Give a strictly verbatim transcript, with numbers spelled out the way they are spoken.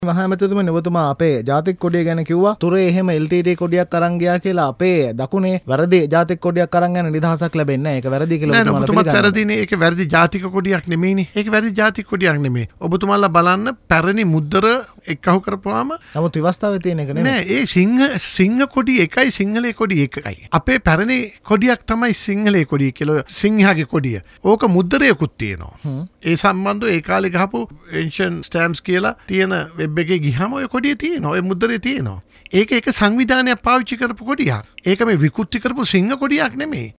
මහා ඇමතිතුමනි ඔබතුමා අපේ ජාතික කොඩිය ගැන කිව්වා. තුරේ එහෙම එල් ටී ටී කොඩියක් අරන් ගියා කියලා අපේ දකුණේ වැරදි ජාතික කොඩියක් අරන් යන නිදහසක් ලැබෙන්නේ නැහැ. ඒක වැරදි කියලා ඔබතුමාලා පිළිගන්නවා. නෑ වැරදිනේ. ඒක වැරදි ජාතික කොඩියක් නෙමෙයිනේ. ඒක වැරදි ජාතික කොඩියක් නෙමෙයි. ඔබතුමාලා බලන්න පැරණි මුද්දර එක්කහු කරපුවාම නමුත් විවස්ථාවේ තියෙන එක නෙමෙයි. නෑ ඒ සිංහ සිංහ කොඩිය එකයි සිංහලේ කොඩිය එකයි. අපේ පැරණි කොඩියක් තමයි සිංහලේ කොඩිය කියලා සිංහයාගේ කොඩිය. ඕක මුද්දරයකුත් තියෙනවා. ඒ සම්බන්ධව ඒ කාලේ ගහපු ancient stamps කියලා තියෙන වෙබ් එකේ ගිහම ඔය කොඩිය තියෙනවා. ඔය මුද්දරේ තියෙනවා. ඒක එක සංවිධානයක් පාවිච්චි කරපු කොඩියක්. ඒක මේ විකෘති කරපු සිංහ කොඩියක් නෙමෙයි.